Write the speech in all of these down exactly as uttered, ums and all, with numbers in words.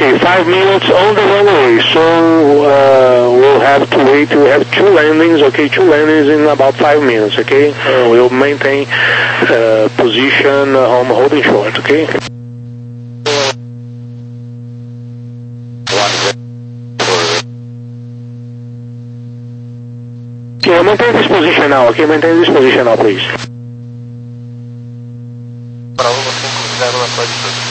Okay, five minutes on the runway, so uh, we'll have to wait. We have two landings, okay, two landings in about five minutes, okay? Uh, we'll maintain uh, position on holding short, okay? Okay, maintain this position now, okay? Maintain this position now, please. Bravo cinco zero na sua distância.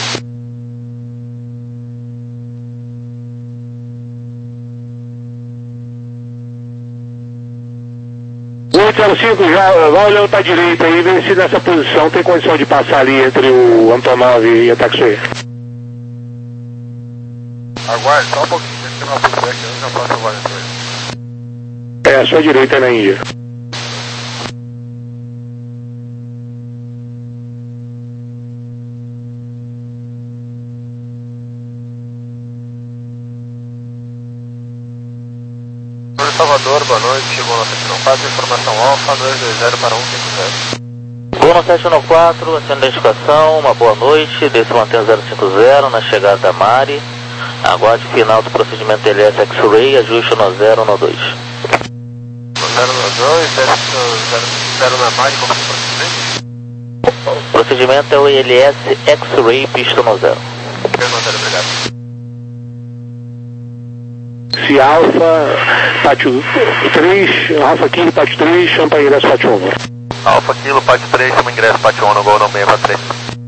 oito zero cinco, já vai olhando para a direita aí, vê se nessa posição tem condição de passar ali entre o Antonov e a taxiway. Aguarde só um pouquinho, deixa eu ter uma feedback antes da próxima variação. É, à sua direita na Índia. Salvador, boa noite, chegou no sete um quatro, informação Alfa dois dois zero para um cinco zero. Gol no sete um quatro, atendo a identificação, uma boa noite, desce mantém zero cinco zero na chegada da Mari, aguarde final do procedimento L S X-Ray, ajuste no zero no dois. zero no dois, desce zero cinco zero na Mari, como é o procedimento? O procedimento é o L S X-Ray, pista no zero. Obrigado. Se Alfa, Pátio três, Alfa Kilo, Pátio três, chama ingresso Pátio um. Alfa Kilo, Pátio três, chama ingresso Pátio um, no gol no seis para três.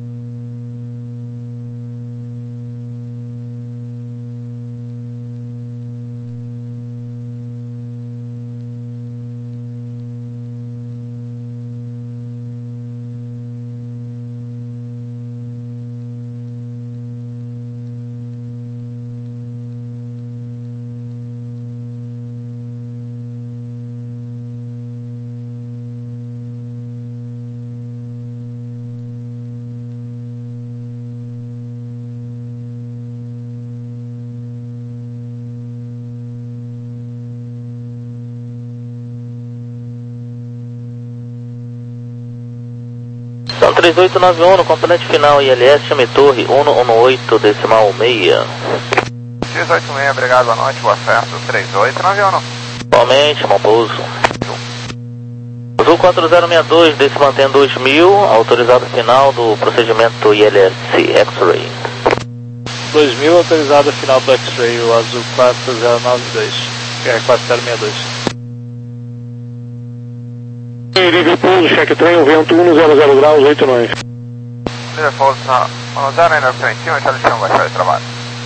São três oito nove um no componente final I L S, chame torre um um oito decimal seis. três oito seis, obrigado, boa noite, boa certo, três oito nove um. Igualmente, bom pouso. Azul quatro zero seis dois, desse mantém dois mil, autorizado final do procedimento I L S X-Ray. dois mil, autorizado final do X-Ray, o Azul quatro zero nove dois, é quatro zero seis dois. Nível pouso, cheque trem, o vento um zero zero graus, oito nove. Nível pouso na zero nove três um, já deixamos baixar de trabalho.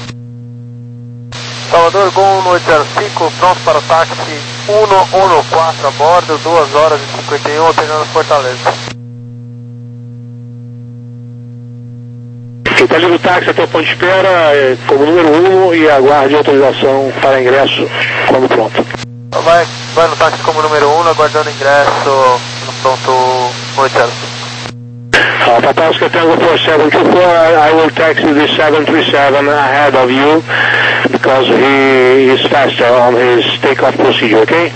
Salvador, Gol no oito zero cinco, pronto para o táxi um um quatro a bordo, duas horas e cinquenta e um, operando Fortaleza. Está ali no táxi até o ponto de espera, é, como número um, e aguarde autorização para ingresso quando pronto. Vai, vai no táxi como número um, aguardando ingresso no pronto oito zero cinco. Uh, Patalska Tango four seven two four, I, I will taxi the seven three seven ahead of you because he is faster on his takeoff procedure, okay?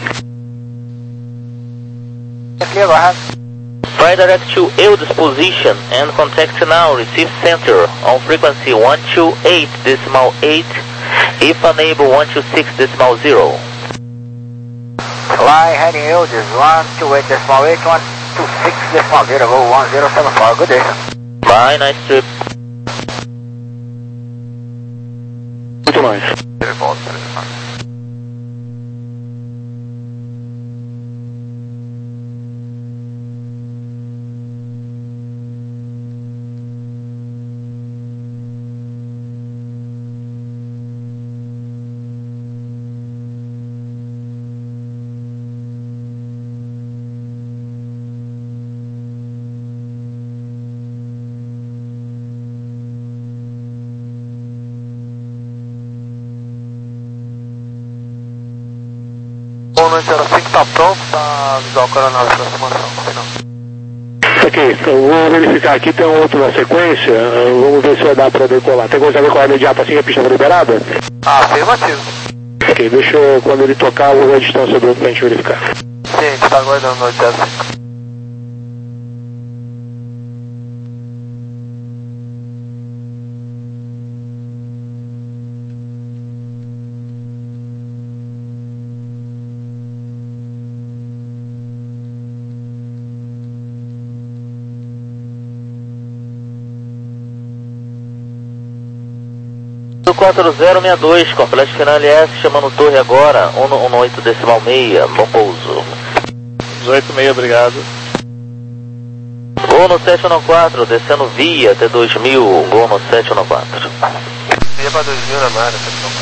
Aqui, go ahead. Fly direct to Eudes position and contact now receive center on frequency one two eight decimal eight, if unable one two six decimal zero. Fly heading Eudes one two eight decimal eight, one two six decimal zero, go one zero seven four, good day. Bye, nice trip. Muito mais. Ele volta, ele Bom, no zero cinco tá pronto, tá visual coronel de aproximação, final. Ok, eu vou verificar aqui, tem um outro na sequência, uh, vamos ver se vai dar para decolar. Tem como saber qual é a imediata assim que a pista foi liberada? Ah, afirmativo. Ok, deixa eu, quando ele tocar, eu vou ver a distância do outro pra gente verificar. Sim, a gente tá aguardando no oito zero cinco. quatro zero seis dois, complexo final L S, chamando torre agora, um um oito decimal seis, bom pouso. dezoito meio, obrigado. Gol no sete um quatro, descendo via até dois mil, gol no sete um quatro. Via para dois mil na Mara,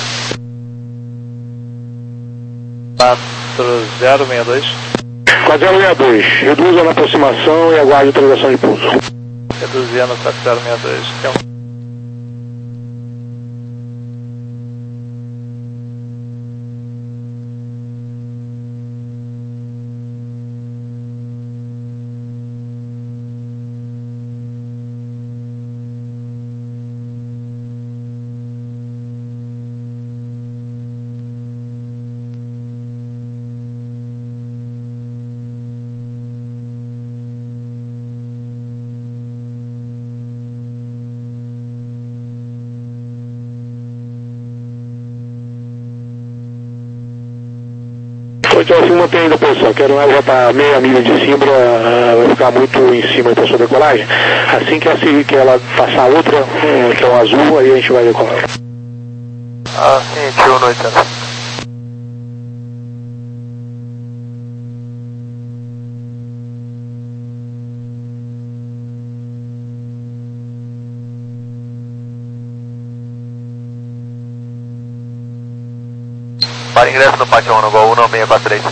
quatro zero seis dois. quatro zero seis dois, reduza na aproximação e aguarde atualização de pulso. Reduzindo quatro zero seis dois. Tem um... Então assim, mantém ainda a posição, quero não já para meia milha de cima, uh, vai ficar muito em cima da sua decolagem. Assim que ela, que ela passar outra, um, que é um azul, aí a gente vai decolar. Ah, sim, tio, noite. Para ingresso no pátio um, no gol um seis quatro três.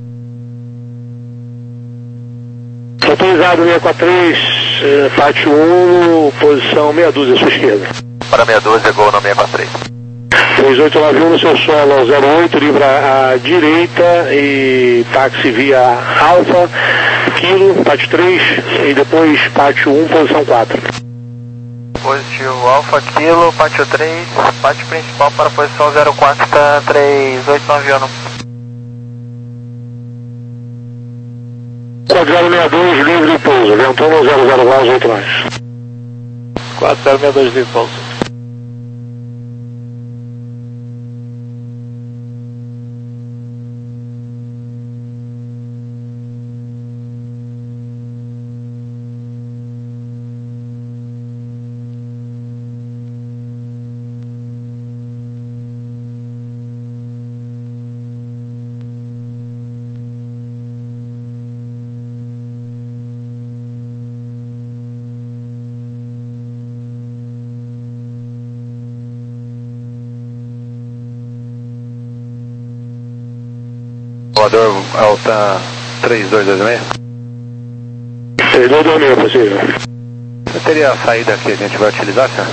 Autorizado seis quatro três, eh, pátio um, posição meia dúzia à sua esquerda. Para meia dúzia, gol no seis quatro três. três oito nove um no seu solo zero oito, livra à direita e táxi via Alfa, Kilo, pátio três e depois pátio um, posição quatro. Positivo, Alfa, Kilo, pátio três, pátio principal para a posição zero quatro, três oito nove um. quatro zero seis dois, livre de pouso, ventando zero zero graus, oito nós. quatro zero seis dois, livre de pouso. Voador Alta três dois dois seis. três dois dois seis, possível. Você teria a saída que a gente vai utilizar, senhor?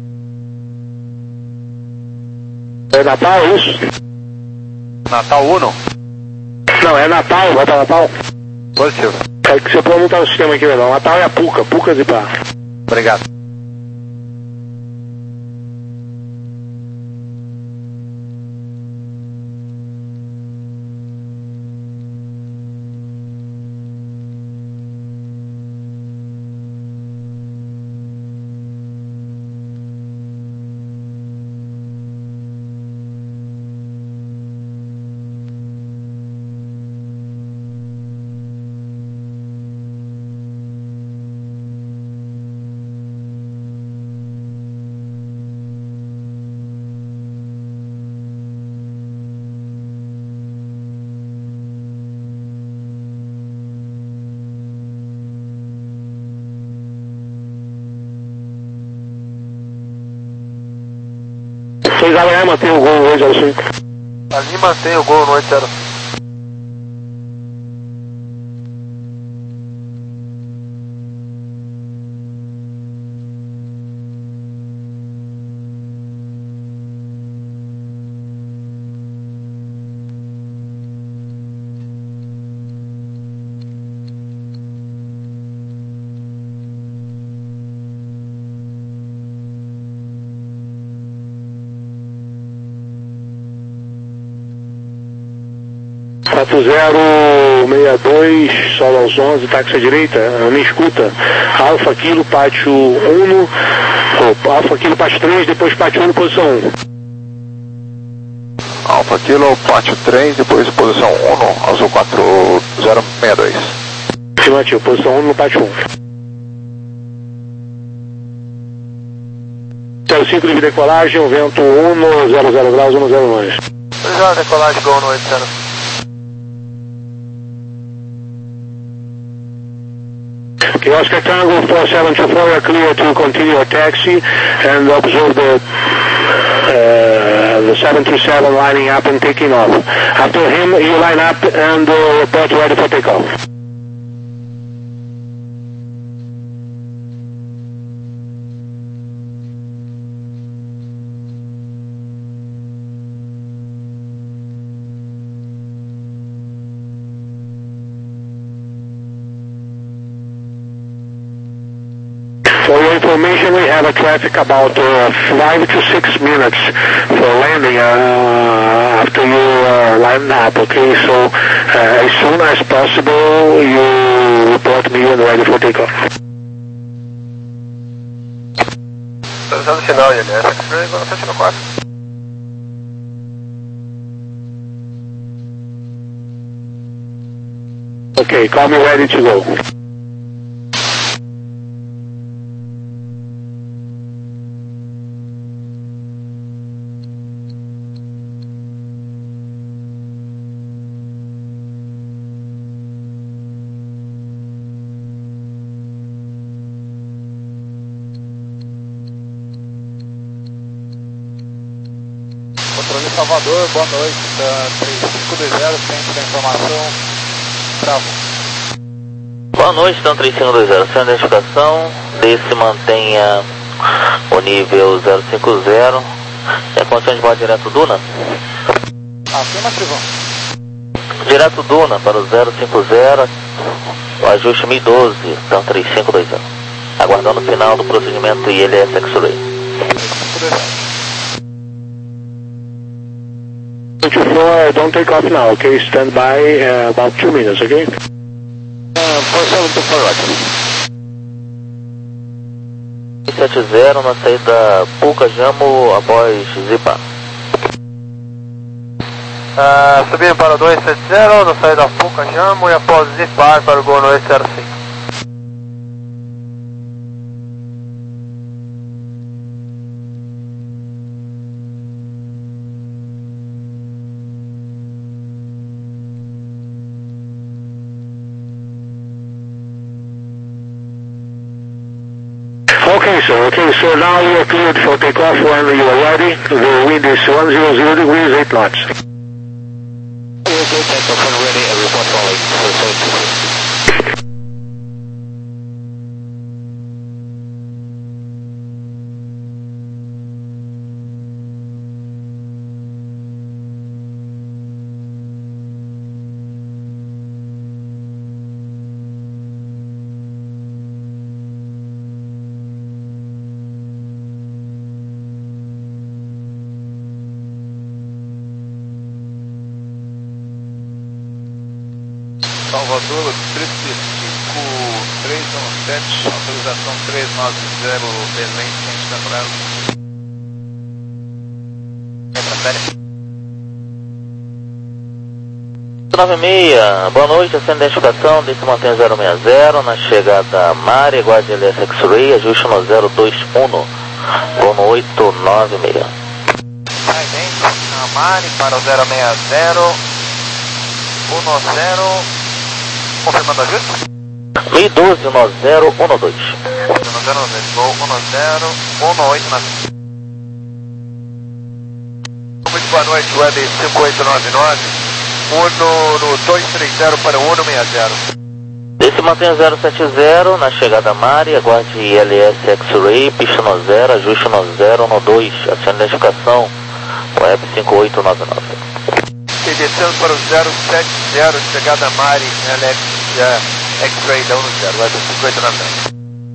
É Natal, é isso? Natal Uno? Não, é Natal, vai para Natal. Positivo. É que você pode não tá no sistema aqui, não. Natal é a Puca, Pucas e pá. Obrigado. Vocês amanhã mantém o gol oito zero cinco. Ali mantém o gol no oito zero cinco. quatro zero seis dois, solo aos onze, táxi à direita, me escuta. Alfa Kilo, pátio um, oh, Alfa Kilo, pátio três, depois pátio um, posição um. Alfa Kilo, pátio três, depois posição um, azul quatro zero seis dois. Afirmativo, posição um no pátio um. ciclo de decolagem, o vento um zero zero graus, um zero nove. Já decolagem Gol no oito zero. Okay, Oscar Tango four seven two four, you're clear to continue your taxi and observe the uh, the seven three seven lining up and taking off. After him, you line up and uh, report ready for takeoff. For your information, we have a traffic about uh, five to six minutes for landing uh, after you uh, line up, okay? So uh, as soon as possible, you report me and ready for takeoff. Estou usando o sinal, ele é X-Ray, agora está no quatro. Okay, call me ready to go. Controle Salvador, boa noite, da três cinco dois zero, centro da informação, Bravo. Boa noite, então três cinco dois zero, centro de identificação, desse mantenha o nível zero cinco zero, é condição de voar direto Duna? Acima, Trivão. Direto Duna para o zero cinco zero, o ajuste mil e doze, então três cinco dois zero, aguardando o final do procedimento I L S X-Ray. três cinco dois zero. twenty-four, don't take off now, okay? Stand by uh, about two minutes, okay? Uh, four seven two four, sete zero na saída Puca Jamo após Zipa. Uh, subindo para o dois sete zero, na saída Puca Jamo e após Zipar para o Gol no oito zero cinco. Okay, sir. Okay, so now you are cleared for takeoff when you are ready. The wind is one hundred degrees, eight knots. Okay, takeoff when ready, and report calling for safety. Salvador, três cinco três um sete, autorização três nove zero, Belém, ciente temporário. É pra série. nove seis, boa noite, acende a identificação, desse mantém zero seis zero, na chegada Mari, guarde L S X-Ray, ajuste no zero dois um, voo no oito nove seis. Vai bem, a Mari para o zero seis zero, um zero. Confirmando ajuste? mil e doze, um zero um dois. um zero um dois, Gol um zero um oito na... Muito boa noite, Web cinco oito nove nove, Uno no dois três zero para o Uno seis zero. Desse mantém zero sete zero, na chegada Mari, aguarde L S X-Ray, pista no zero, ajuste no zero um dois, acione a identificação, Web cinco oito nove nove. E descendo para o zero sete zero, chegada Mari, L X X-Ray da um zero, Web cinco oito nove nove.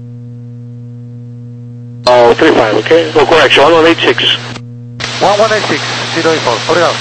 Oh, three five, okay? No, correction, one one eight six. one one eight six, zero four, obrigado.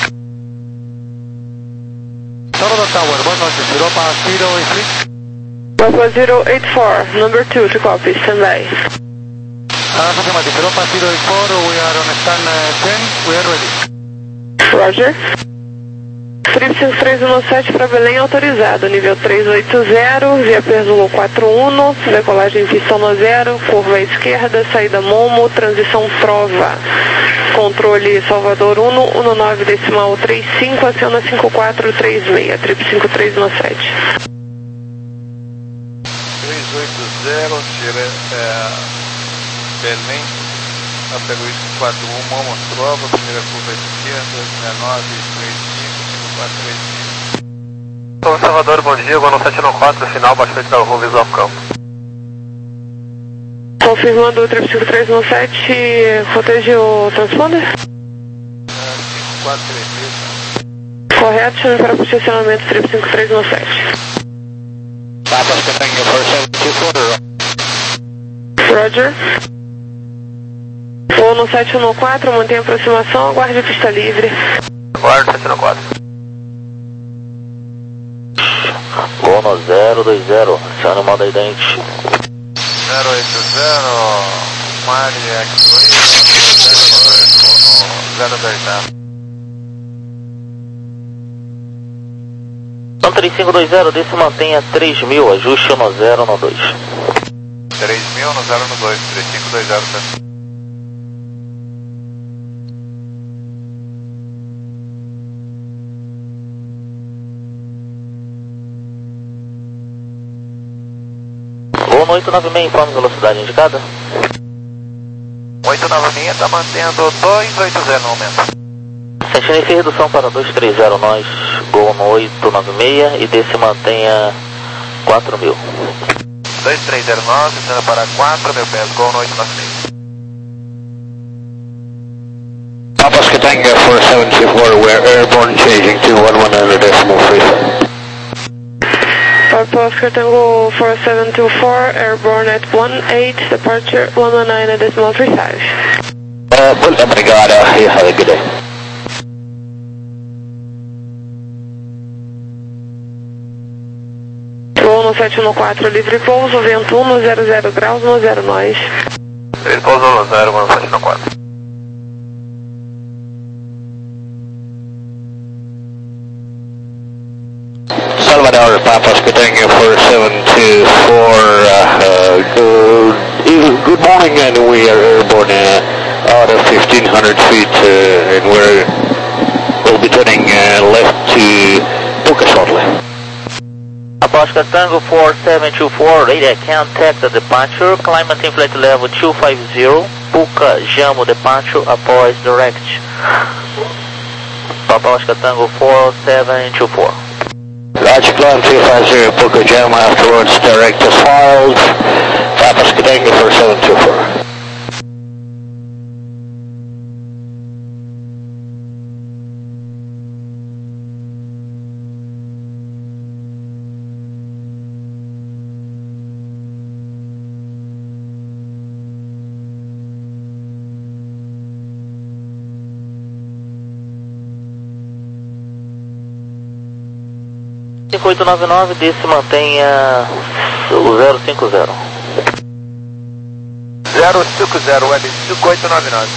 Toro Tower, boa noite, Europa zero eight three. Papa zero eight four, number two to copy, stand by. Ah, confirmative, Europa zero eight four, we are on stand uh, ten, we are ready. Roger. Trip cinco três um sete para Belém autorizado, nível trezentos e oitenta, via Perzulo quatro um, decolagem pista no zero, curva à esquerda, saída Momo, transição Trova. Controle Salvador um, um nove decimal trinta e cinco, aciona cinco quatro três seis, Trip cinco três um sete. trezentos e oitenta, tira, é, Belém, apego isso quatro um, Momo Trova, primeira curva à esquerda, dezenove trinta e cinco, cinco quatro três cinco. Sou Salvador, bom dia, Gol sete nove quatro, final, baixo frente da rua Visual Campo. Confirmando o Trip cinco três um sete, protege o transponder? cinco quatro três seis. Correto, chame para posicionamento Trip cinco três um sete. Roger. Voo no sete um quatro, mantenha aproximação, aguarde pista livre. Aguarde sete nove quatro. Voo no zero dois zero, acione o modo idente. zero oito zero, Mari X-Ray, zero dois zero. Então três cinco dois zero, desse mantenha três mil, ajuste no zero no dois. três mil no zero no dois, três cinco dois zero, tá? Voo no oito nove seis, informe velocidade indicada. oito nove seis está mantendo dois oito zero no momento. Sentindo inicia redução para dois três zero, nós, Gol no oito nove seis e desse mantenha quatro mil. dois três zero nove, sendo para quatro mil pés, Gol no oito nove seis. Papa Tango four seven two four, we're airborne changing to one one nine decimal three five. Papa Oscar Tango four seven two four, airborne at one eight, departure one one nine decimal three five. Uh, muito obrigado, you have a good day. Voo no sete um quatro, livre pouso, vento um no zero zero graus, no zero nós. Ele pousou no zero, Gol sete nove quatro. Salvador, Papa Tango four seven two four, uh, uh, good, good morning, and we are airborne uh, out of fifteen hundred feet, uh, and we're, we'll be turning uh, left to Puka shortly. Oscar Tango four seven two four, radar contact the departure, climb and flight level two five zero, Puka Jamo departure, após direct. Papa Oscar Tango four seven two four. Large climb two five zero, Puka Jamo, afterwards direct as filed, Papa Tango four seven two four. cinco oito nove nove, desse mantenha o zero cinco zero. zero cinco zero, Web cinco oito nove nove.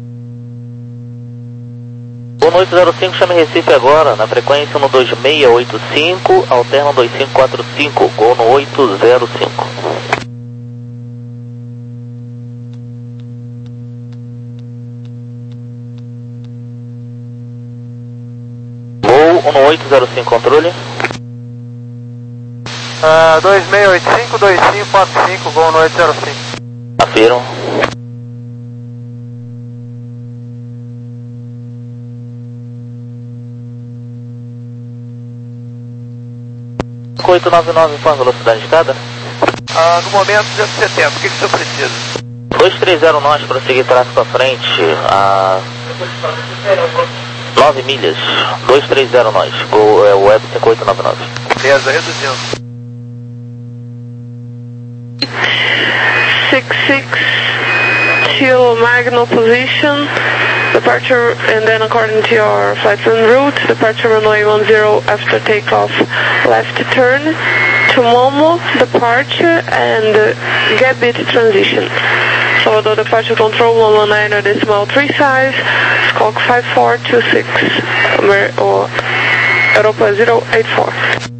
Voo no oito zero cinco, chame Recife agora, na frequência no dois seis oito cinco, alterna dois cinco quatro cinco, Gol no oito zero cinco. Voo no oito zero cinco, controle. Uh, dois seis oito cinco, dois cinco quatro cinco, Gol no oito zero cinco. Afiram. cinco oito nove nove, informe velocidade indicada. Uh, no momento duzentos e setenta, o que, que o senhor precisa? dois três zero nós, prosseguir tráfego à frente, a nove milhas, dois três zero nós, o é, Web cinco oito nove nove. Beleza, reduzindo. six six, Kilo Magno position, departure, and then according to your flight plan route, departure runway one zero after takeoff, left turn, to Momo, departure, and uh, Gabit transition. Salvador departure control one one nine decimal three five, Squawk five four two six, Amer or Europa zero eight four.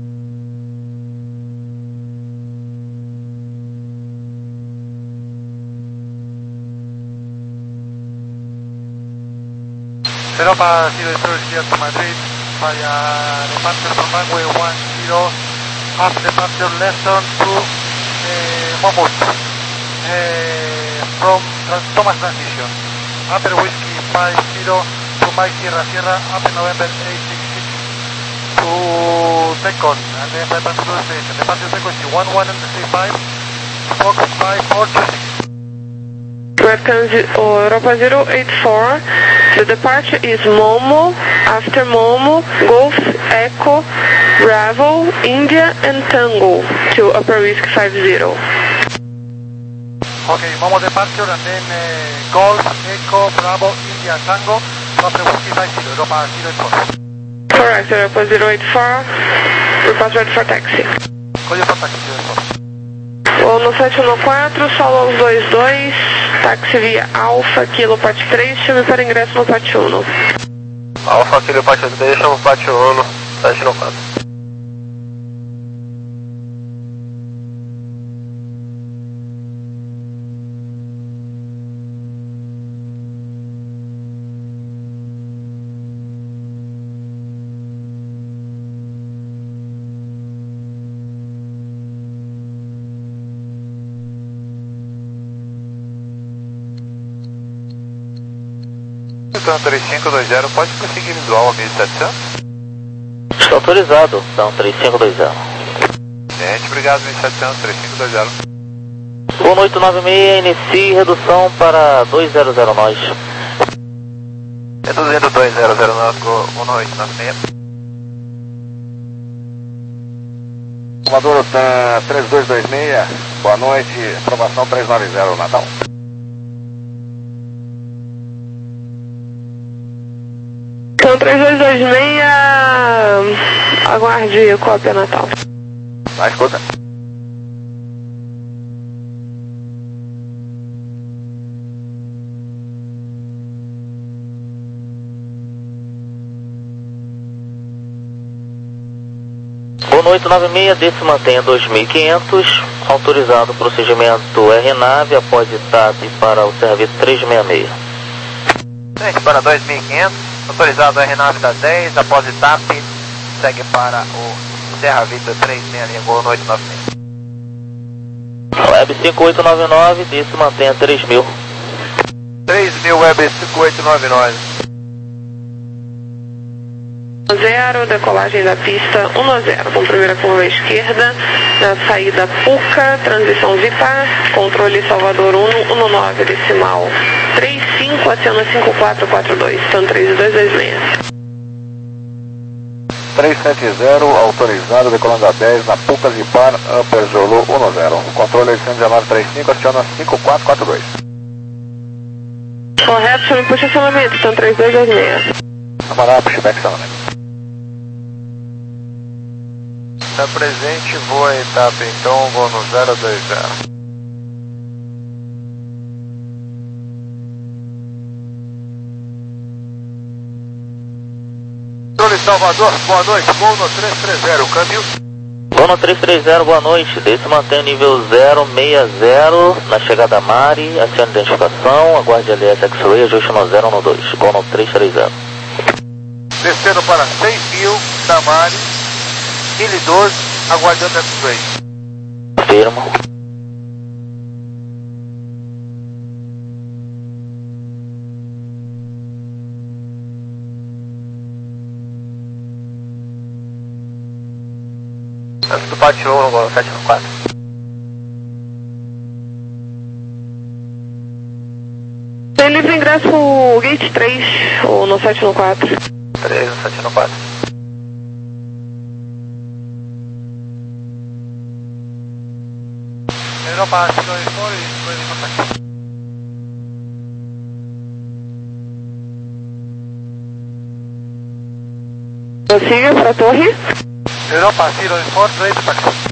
Europa zero eight four is here to Madrid via departure from runway one zero, after departure lesson to uh, Monmouth, uh, from Trans- Thomas Transition, Upper Whiskey five zero to Mike Sierra Sierra, Upper November eight six six to Tecon, and then bypass to the station. Departure Tecon is one one five, Fox five four two six. Welcome Europa zero eight four. The departure is Momo, after Momo, Golf, Echo, Bravo, India and Tango to Upper Whiskey five zero. Okay, Momo departure and then uh, Golf, Echo, Bravo, India, Tango to Upper Whiskey five zero, Europa zero eight four. Correct, Europa zero eight four. Report ready for taxi. Código para taxi zero eight four. Vou no sete um quatro, solo aos dois dois, táxi via Alfa, Kilo Pátio três, chame para ingresso no Pátio um. Alfa, Kilo Pátio três, chama o Pátio um, sete um quatro. Então, três cinco dois zero, pode prosseguir visual a mil e setecentos? Está autorizado, então três cinco dois zero. Gente, obrigado, mil e setecentos, três cinco dois zero. Boa noite, nove seis, inicie redução para dois zero zero nós. Reduzindo dois zero zero nós, boa noite, nove seis. Comador Tan três dois dois seis, boa noite, aprovação três nove zero, Natal. Então três dois dois seis, aguarde cópia Natal. Tá, escuta. Boa noite, nove seis, desse mantenha dois mil e quinhentos, autorizado o procedimento R nave após T A P para o serviço três seis seis. Gente, para dois mil e quinhentos, autorizado R nave da dez, após T A P, segue para o Serra Vita três seis seis, boa noite, nove seis. Web cinco oito nove nove, desse mantenha três mil. três mil Web cinco oito nove nove. zero, decolagem da pista um zero, com primeira curva à esquerda, na saída Puca, transição Vipar, controle Salvador um nove, decimal três cinco, aciona cinco quatro quatro dois, então três dois dois seis. três sete zero, autorizado, decolando a dez, na Puca Vipar, Upper Zulu um zero, controle oitocentos e dezenove trinta e cinco, aciona cinco quatro quatro dois. Correto, chame puxa acionamento, então três dois dois seis. Camarada, pushback acionamento. Está presente, voa etapa, então vou no zero dois zero. Controle Salvador, boa noite, voo no três três zero, câmbio. Voo no três três zero, boa noite, desse mantém o nível zero seis zero, na chegada a Mari, acione identificação, aguarde L S X-Ray, ajuste no zero no dois, voo no três três zero. Descendo para seis mil, Tamari, Ile doze, aguardando X-Ray. Firmo. Antes do Pátio um, agora sete um quatro. Tem livre ingresso pro Gate três, ou no sete um quatro. três no sete um quatro. Europa zero eight four is ready for taxi. Prossiga para a torre. Europa zero eight four, ready for taxi.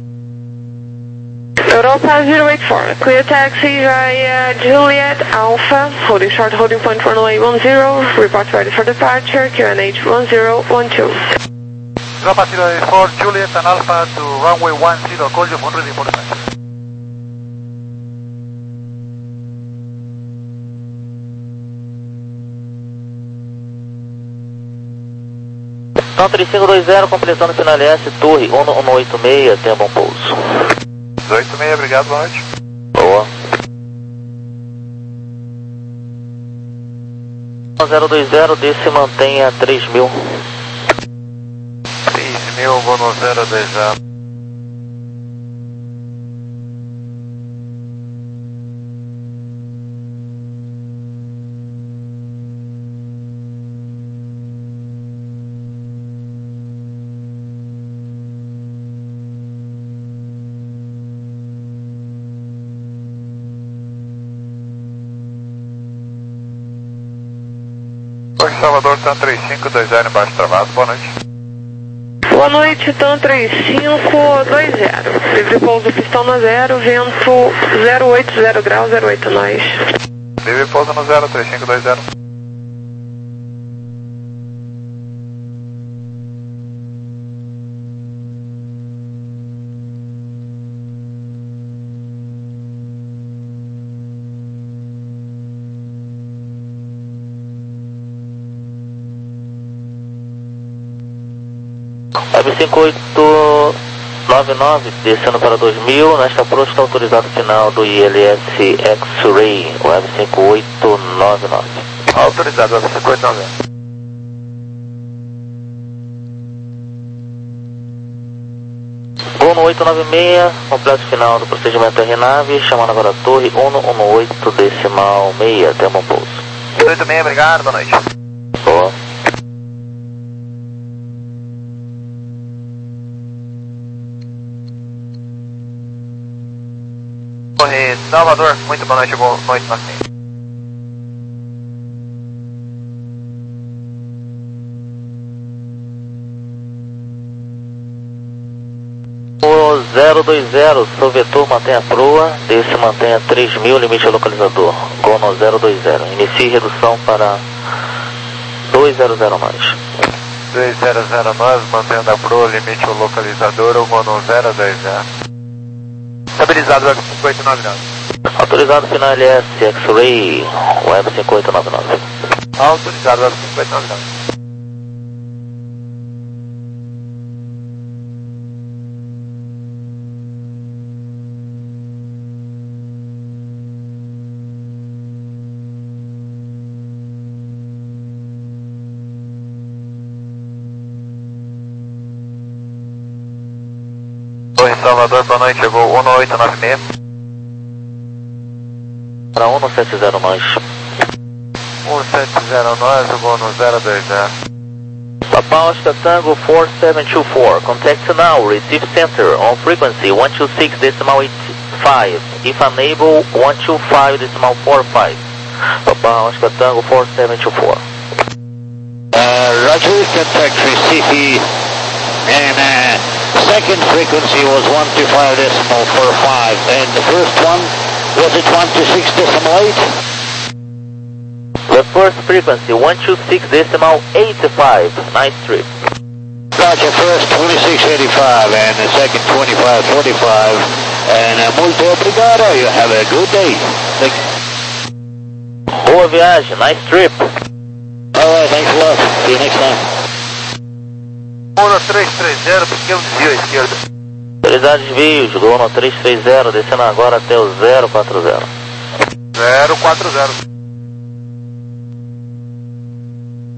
Europa zero eight four, clear taxi via Juliet Alpha, holding short holding point for runway one zero, report ready for departure, Q N H one zero one two. Drop at zero eight four, Juliet and Alpha to runway one zero, call you phone ready for departure. Então, três cinco dois zero, completando final S, torre um um oito seis, tenha bom pouso. dezoito seis, obrigado, boa noite. Boa. zero dois zero, desce mantenha três mil. três mil, vou no zero dois zero. Oi, Salvador, TAM três cinco dois zero embaixo travado, boa noite. Boa noite, TAM três cinco dois zero. Livre pouso pistão na zero, vento zero oito zero graus, zero oito nós. Livre pouso no zero, três cinco dois zero. Web cinco oito nove nove, descendo para dois mil, nesta approach está autorizado o final do I L S X-Ray, Web cinco oito nove nove. Autorizado, Web cinco oito nove nove. Gol no oito nove seis, completo final do procedimento R nave, chamando agora a torre um um oito decimal seis, tenha bom pouso. oito seis, obrigado, boa noite. Boa. Torre Salvador, muito boa noite, boa noite, Marcinho. O zero dois zero, seu vetor mantenha a proa, desce mantenha três mil, limite ao localizador. Gol no zero dois zero, inicie redução para dois zero zero nós. dois zero zero nós, mantendo a proa, limite ao localizador, o gol no zero dois zero. Estabilizado, Web cinco oito nove nove. Autorizado final L S X-Ray, Web cinco oito nove nove. Autorizado, Web cinco oito nove nove. Torre Salvador, boa noite, chegou um oito nove seis. Para um sete zero nós. um sete zero nós, o gol no zero dois zero. Papa Oscar Tango four seven two four, contact now, receive center on frequency one two six decimal eight five, if unable one two five decimal four five. Papa Oscar Tango four seven two four. Uh, Roger, contact receive, and uh, second frequency was one two five decimal four five, and the first one, was it one two six decimal eight? The first frequency one two six decimal eight five, nice trip. Roger, first twenty-six eighty-five and the second twenty-five forty-five, and uh, muito obrigado, you have a good day. Thank you. Boa viagem, nice trip. Alright, thanks a lot, see you next time. um três três zero, pequeno desvio à esquerda. Autorizado desvios, gol no três três zero, descendo agora até o zero quatro zero. zero quatro zero.